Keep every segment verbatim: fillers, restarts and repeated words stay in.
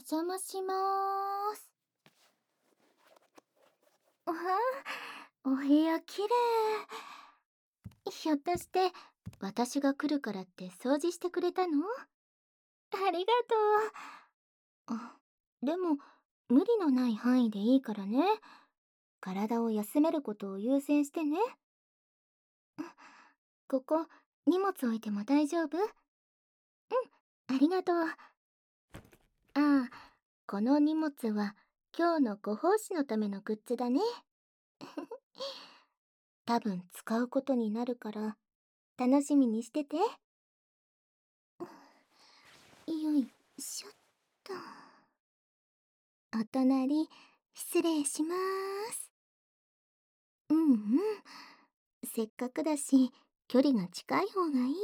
邪魔しまーす。わあ、お部屋きれい。ひょっとして、私が来るからって掃除してくれたの？ありがとう。あ、でも、無理のない範囲でいいからね。体を休めることを優先してね。ここ、荷物置いても大丈夫？うん、ありがとう。ああ、この荷物は今日のご奉仕のためのグッズだね。多分使うことになるから楽しみにしてて。よいしょっと。お隣失礼しまーす。うんうん、せっかくだし距離が近い方がいいよ。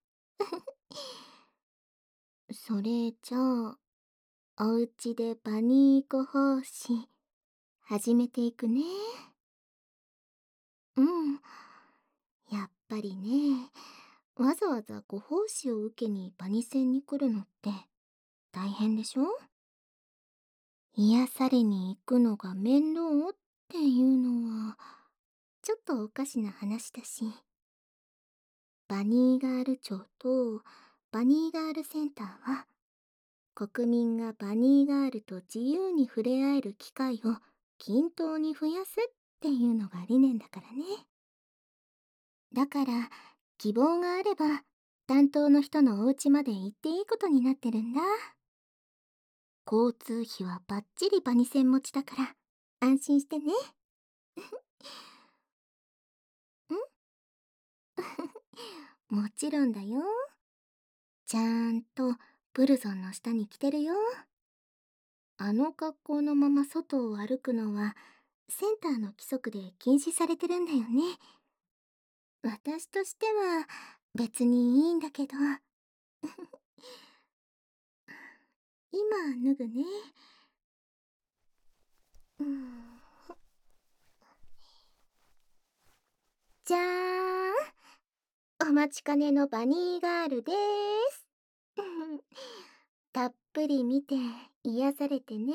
それじゃあおうちでバニーご奉仕始めていくね。うん、やっぱりね、わざわざご奉仕を受けにバニ戦に来るのって大変でしょ？癒されに行くのが面倒っていうのはちょっとおかしな話だし、バニーガール庁とバニーガールセンターは国民がバニーガールと自由に触れ合える機会を均等に増やすっていうのが理念だからね。だから希望があれば担当の人のお家まで行っていいことになってるんだ。交通費はバッチリバニセン持ちだから安心してね。んもちろんだよ。ちゃんとブルゾンの下に着てるよ。あの格好のまま外を歩くのはセンターの規則で禁止されてるんだよね。私としては別にいいんだけど。今脱ぐね。うん、じゃーん、お待ちかねのバニーガールでーす。たっぷり見て癒されてね。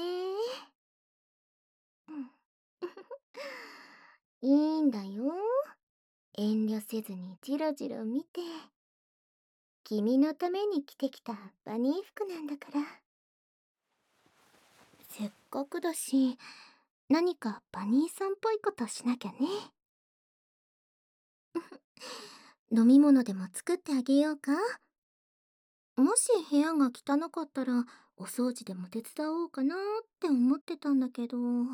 いいんだよ。遠慮せずにジロジロ見て。君のために着てきたバニー服なんだから。せっかくだし、何かバニーさんっぽいことしなきゃね。飲み物でも作ってあげようか？もし部屋が汚かったらお掃除でも手伝おうかなって思ってたんだけど。ん？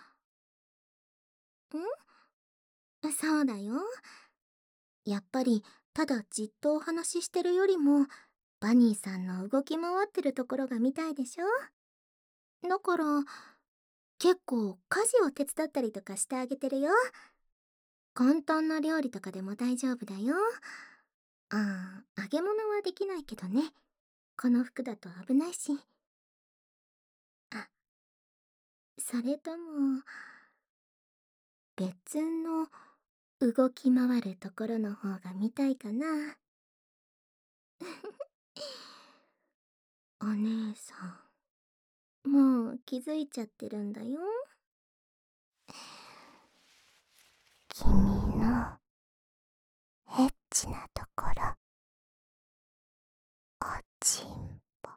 そうだよ。やっぱりただじっとお話ししてるよりもバニーさんの動き回ってるところが見たいでしょ？だから結構家事を手伝ったりとかしてあげてるよ。簡単な料理とかでも大丈夫だよ。ああ、揚げ物はできないけどね。この服だと危ないし。あ、それとも別の動き回るところの方が見たいかな。お姉さん、もう気づいちゃってるんだよ。君のエッチなところ、おちんぽ。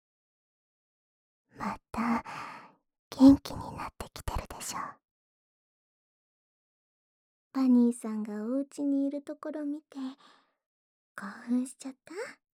また元気になってきてるでしょ。バニーさんがお家にいるところ見て興奮しちゃった？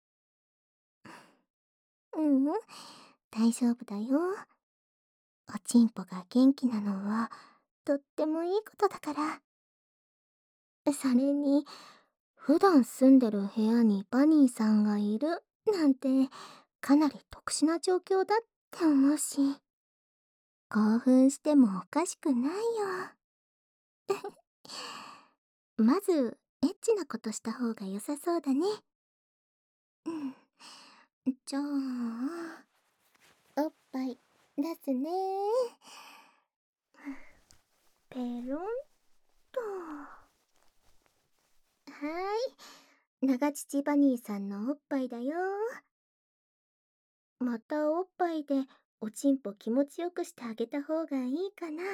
ううん、大丈夫だよ。おちんぽが元気なのはとってもいいことだから。それに普段住んでる部屋にバニーさんがいるなんてかなり特殊な状況だって思うし、興奮してもおかしくないよ。まずエッチなことした方が良さそうだね。うん、じゃあおっぱい出すね。ペロンと。はーい、長乳バニーさんのおっぱいだよ。またおっぱいでおちんぽ気持ちよくしてあげた方がいいかな。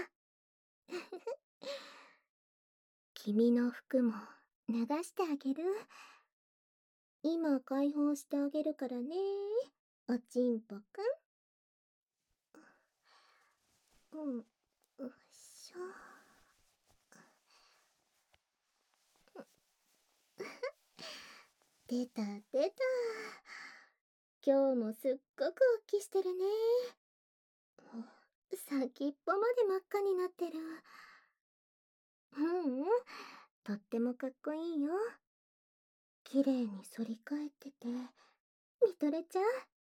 君の服も脱がしてあげる。今解放してあげるからね、おちんぽくん。うん、よいしょ。出た出た。今日もすっごくおっきしてるね。先っぽまで真っ赤になってる。うんうん、とってもかっこいいよ。綺麗に反り返ってて見とれちゃ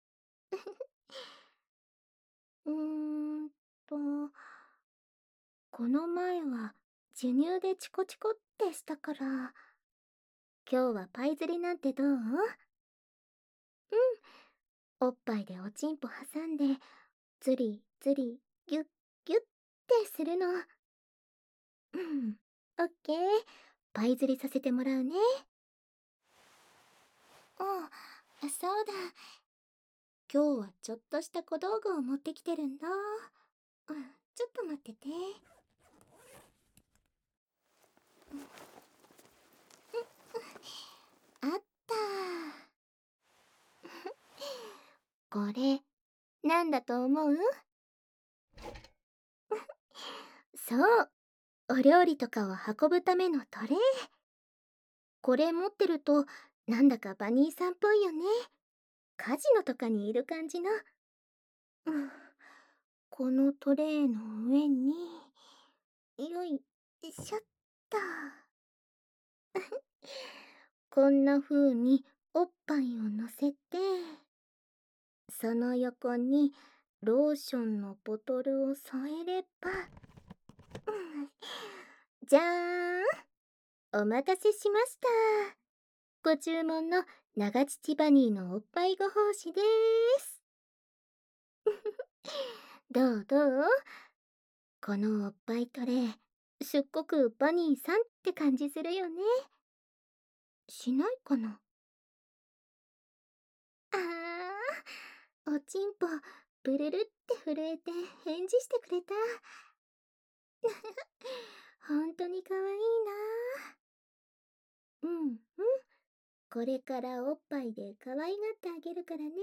う。うーんとこの前は授乳でチコチコってしたから、今日はパイ釣りなんてどう？うん、おっぱいでおちんぽ挟んでズリズリギュッギュッってするの。うん、オッケー、パイ釣りさせてもらうね。あ、そうだ、今日はちょっとした小道具を持ってきてるんだ。うん、ちょっと待ってて。あった。これなんだと思う？そう、お料理とかを運ぶためのトレイ。これ持ってるとなんだかバニーさんっぽいよね。カジノとかにいる感じの。うん、このトレイの上によいしょっと。こんな風におっぱいを乗せて、その横にローションのボトルを添えれば、うん、じゃーん、お待たせしました。ご注文の長乳バニーのおっぱいご奉仕でーす。どうどう？このおっぱいトレイ、すっごくバニーさんって感じするよね。しないかな？あー、おちんぽブルルって震えて返事してくれた。ほんとにかわいいな。うんうん、これからおっぱいで可愛がってあげるからね。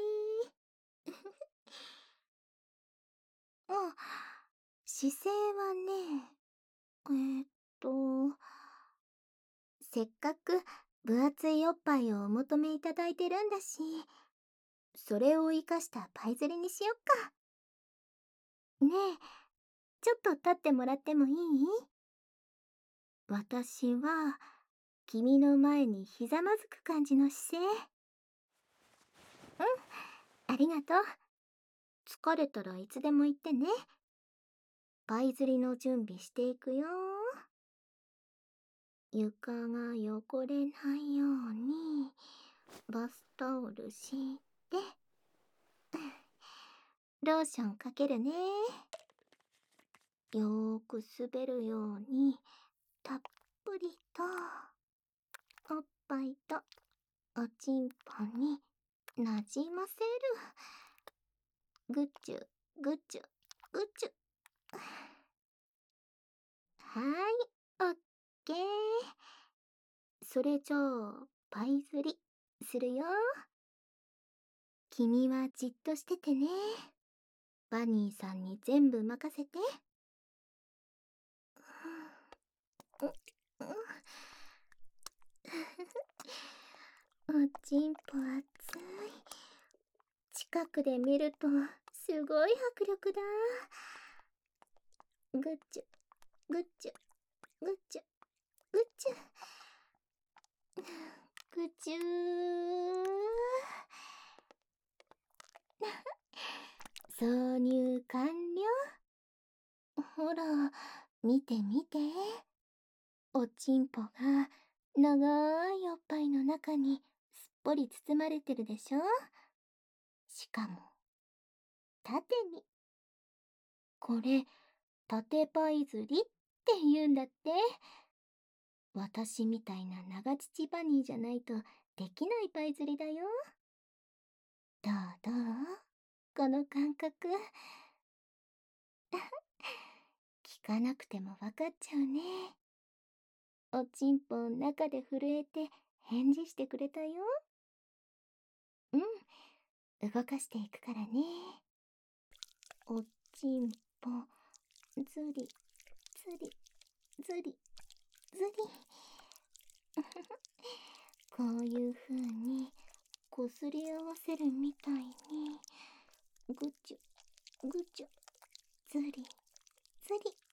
あ、姿勢はね、えー、っとせっかく分厚いおっぱいをお求めいただいてるんだし、それを生かしたパイ釣りにしよっか。ねえ、ちょっと立ってもらってもいい？私は君の前にひざまずく感じの姿勢。うん、ありがとう。疲れたらいつでも言ってね。パイ釣りの準備していくよ。床が汚れないようにバスタオルして、ローションかけるね。よーく滑るようにたっぷりとおっぱいとおちんぽになじませる。ぐちゅぐちゅぐちゅ。はーい、オッケー。それじゃあパイ釣りするよ。君はじっとしててね。バニーさんに全部任せて。おちんぽ熱い。近くで見るとすごい迫力だ。ぐっちゅぐっちゅぐっちゅぐっちゅぐちゅー。挿入完了。ほら見て見て、おちんぽが長いおっぱいの中にすっぽり包まれてるでしょ。しかも縦に。これ縦パイ釣りって言うんだって。私みたいな長乳バニーじゃないとできないパイ釣りだよ。どうどう？ この感覚。聞かなくてもわかっちゃうね。おちんぽ中で震えて返事してくれたよ。うん、動かしていくからね。おちんぽ、ずり、ずり、ずり、ずり。こういう風にこすり合わせるみたいに、ぐちゅ、ぐちゅ、ずり、ず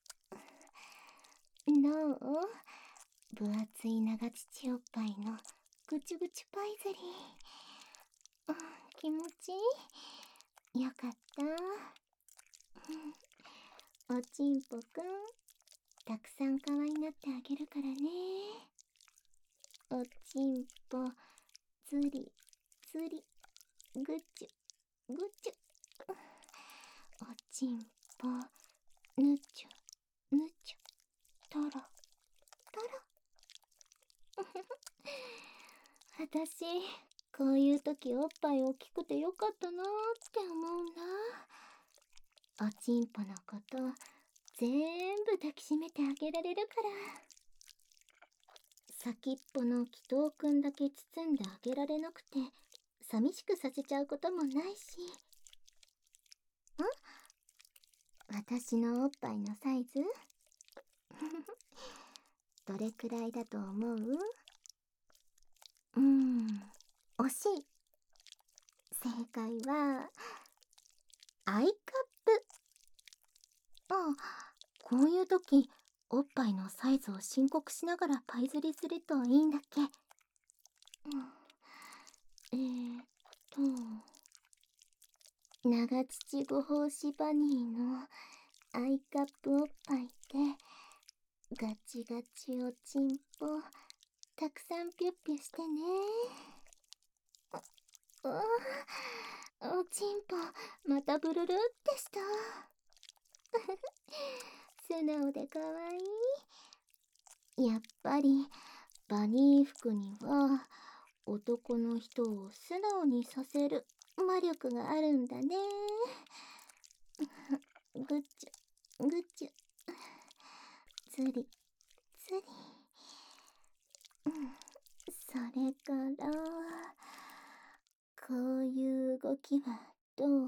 り。どう？分厚い長乳おっぱいのぐちゅぐちゅパイズリー。うん、気持ちいい？よかった。おちんぽくん、たくさん可愛がってあげるからね。おちんぽ、ずり、ずり、ぐちゅ、ぐちゅ。おちんぽ、ぬちゅ、ぬちゅ、とろ、とろ。私、こういう時おっぱい大きくてよかったなーって思うな。おちんぽのこと全部抱きしめてあげられるから。先っぽの祈祷くんだけ包んであげられなくて寂しくさせちゃうこともないし。ん？私のおっぱいのサイズどれくらいだと思う？うーん、惜しい。正解はアイカップ。ああ、こういう時おっぱいのサイズを申告しながらパイ釣りするといいんだっけ？うん、えーっと長乳ご奉仕バニーのアイカップおっぱいでガチガチおちんぽたくさんピュッピュしてね。うわあ、おちんぽまたブルルってした。素直でかわいい。やっぱりバニー服には男の人を素直にさせる魔力があるんだね。ぐっちゅぐっちゅ、つりつり。うん、それからこういう動きはどう？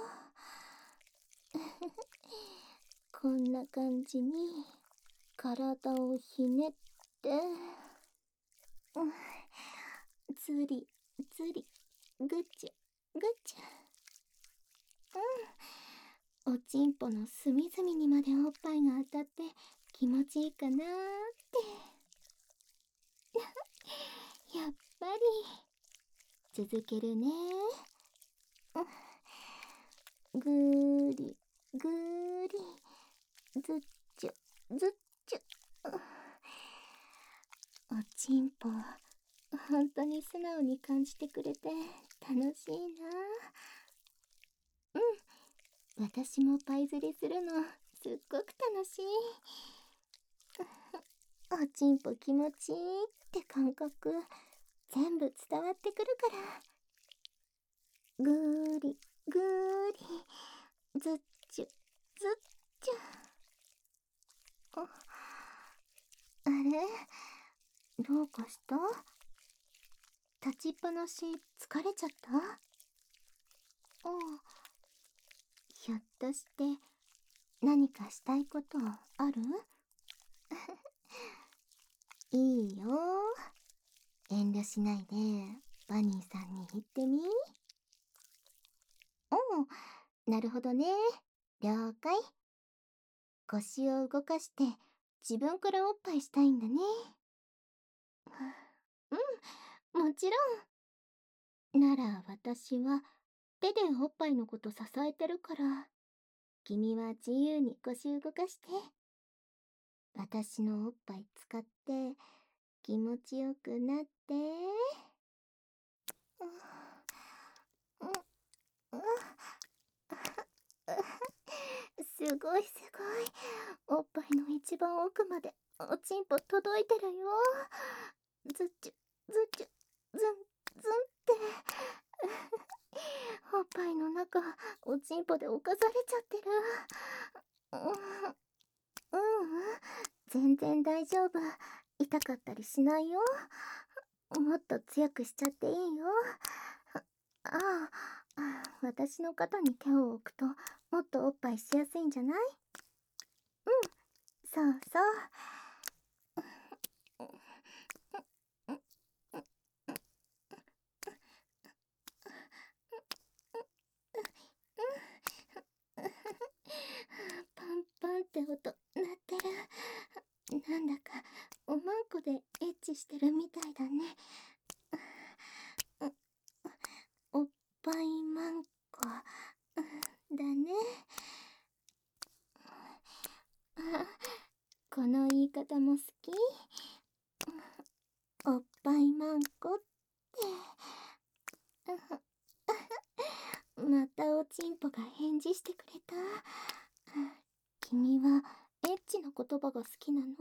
こんな感じに体をひねって、うん、つりつり、ぐちゅぐちゅ。うん、おちんぽの隅々にまでおっぱいが当たって気持ちいいかなーってやっぱり続けるね。ぐーりぐーり、ずっちゅずっちゅ。おちんぽ本当に素直に感じてくれて楽しいな。うん、私もパイ釣りするのすっごく楽しい。おちんぽ気持ちいいって感覚全部伝わってくるから。ぐーりぐーり、ずっちゅずっちゅ。あ、あれ、どうかした？立ちっぱなし疲れちゃった？ああ、ひょっとして何かしたいことある？いいよ、遠慮しないでバニーさんに言ってみ。おう、なるほどね、了解。腰を動かして自分からおっぱいしたいんだね。うん、もちろん。なら私は手でおっぱいのこと支えてるから、君は自由に腰動かして。私のおっぱい使って気持ちよくなって。うん、うん、すごいすごい。おっぱいの一番奥までおちんぽ届いてるよ。ずっちゅずっちゅずんずんっておっぱいの中、おちんぽで侵されちゃってる。う、ううん、全然大丈夫。痛かったりしないよ。もっと強くしちゃっていいよ。ああ、私の肩に手を置くと、もっとおっぱいしやすいんじゃない？うん、そうそう。パンパンって音鳴ってる。なんだかおまんこでエッチしてるみたいだね。おっぱいまんこだね。この言い方も好き。おっぱいまんこってまたおちんぽが返事してくれた。君はエッチな言葉が好きなの？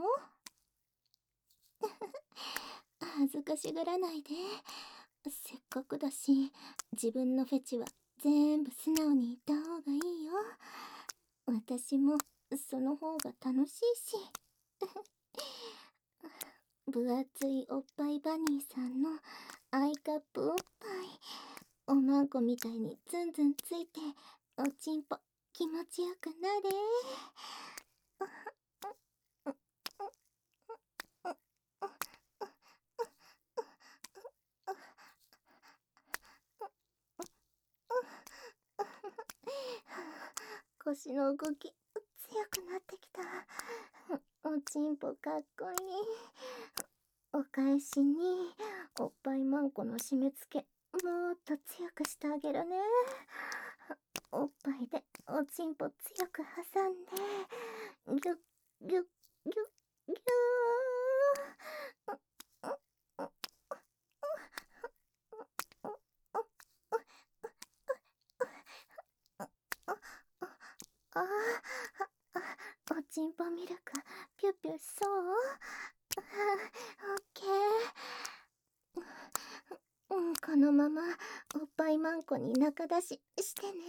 恥ずかしがらないで。せっかくだし、自分のフェチは全部素直に言った方がいいよ。私もその方が楽しいし。分厚いおっぱいバニーさんのアイカップおっぱい、おまんこみたいにズンズンついて、おちんぽ気持ちよくなれ。腰の動き強くなってきた。おちんぽかっこいい。お返しにおっぱいまんこの締め付けもっと強くしてあげるね。おっぱいでおちんぽ強く挟んでギュッギュッギュッギュー。ああ、おちんぽミルクピュッピュしそう？オッケー。うん、このままおっぱいまんこに仲出ししてね。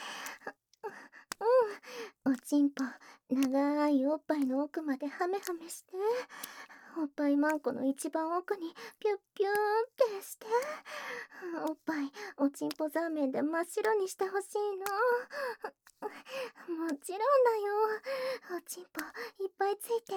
うん、おちんぽ長いおっぱいの奥までハメハメして、おっぱいまんこの一番奥にピュッピューンってして、おっぱいおちんぽザーメンで真っ白にしてほしいの。もちろんだよ。おちんぽいっぱいついて。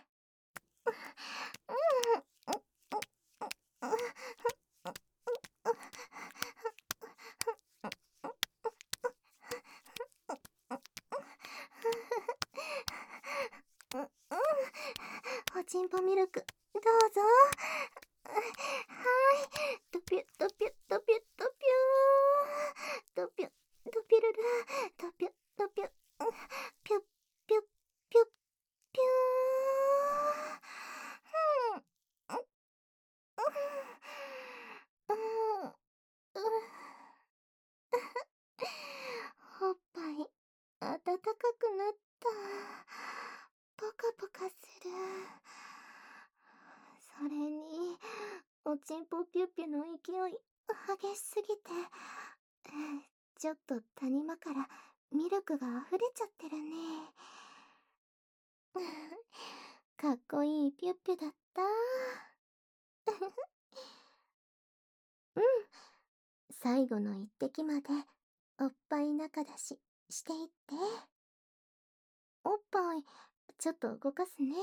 おちんぽミルクどうぞ。はい、ドピュドピュドピュドピュー、ドピュドピュルル、ドピュドピュ、ピュッピュッピュッピュー。うん、うん、うん、おっぱいあたたかくなった。ポカポカする。それにおちんぽピュッピュの勢い激しすぎて、ちょっと谷間からミルクが溢れちゃってるね。かっこいいピュッピュだった。うん、最後の一滴までおっぱい仲出ししていって。おっぱいちょっと動かすね。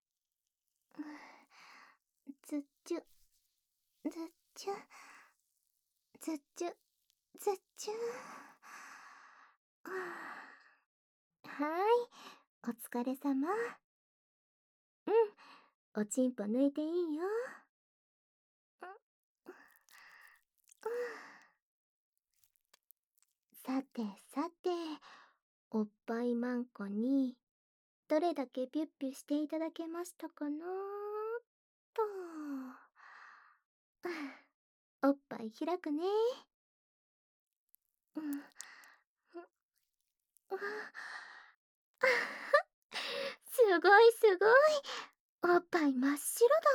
ずっちゅずっちゅずっちゅずっちゅ。はーい、お疲れさま。うん、おちんぽ抜いていいよ。さてさて、おっぱいまんこにどれだけピュッピュしていただけましたかなと。おっぱい開くね。うん、すごいすごい、おっぱい真っ白だ。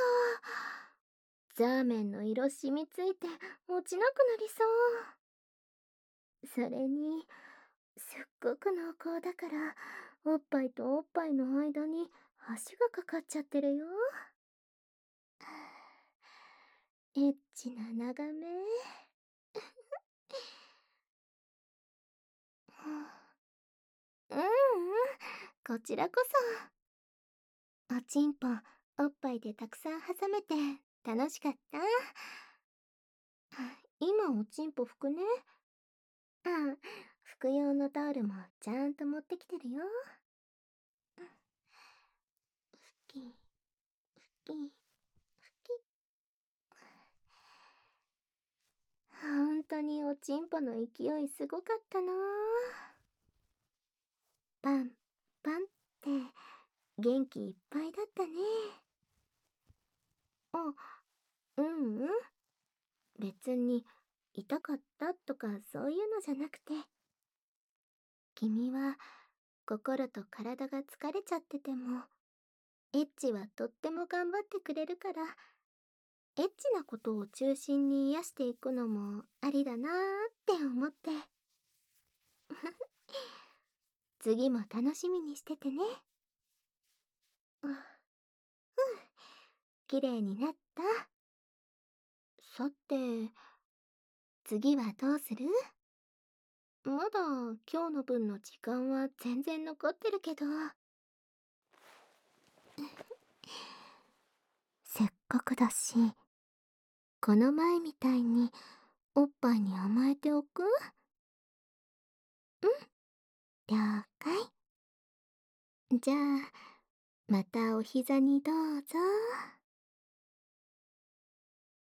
ザーメンの色染みついて落ちなくなりそう。 それに、すっごく濃厚だから、おっぱいとおっぱいの間に橋がかかっちゃってるよ。エッチな眺め。うんうん、こちらこそ。おちんぽ、おっぱいでたくさん挟めて楽しかった。今おちんぽ拭くね。ああ、拭く用のタオルもちゃんと持ってきてるよ。拭き、拭き、拭き。ほんとにおちんぽの勢いすごかったな。パン、パンって元気いっぱいだったね。あ、うんうん。別に痛かったとかそういうのじゃなくて、君は心と体が疲れちゃってても、エッチはとっても頑張ってくれるから、エッチなことを中心に癒していくのもありだなーって思って。次も楽しみにしててね。うん、綺麗になった。さて、次はどうする？まだ今日の分の時間は全然残ってるけど。せっかくだし、この前みたいにおっぱいに甘えておく？うん、了解。じゃあ、またお膝にどうぞ。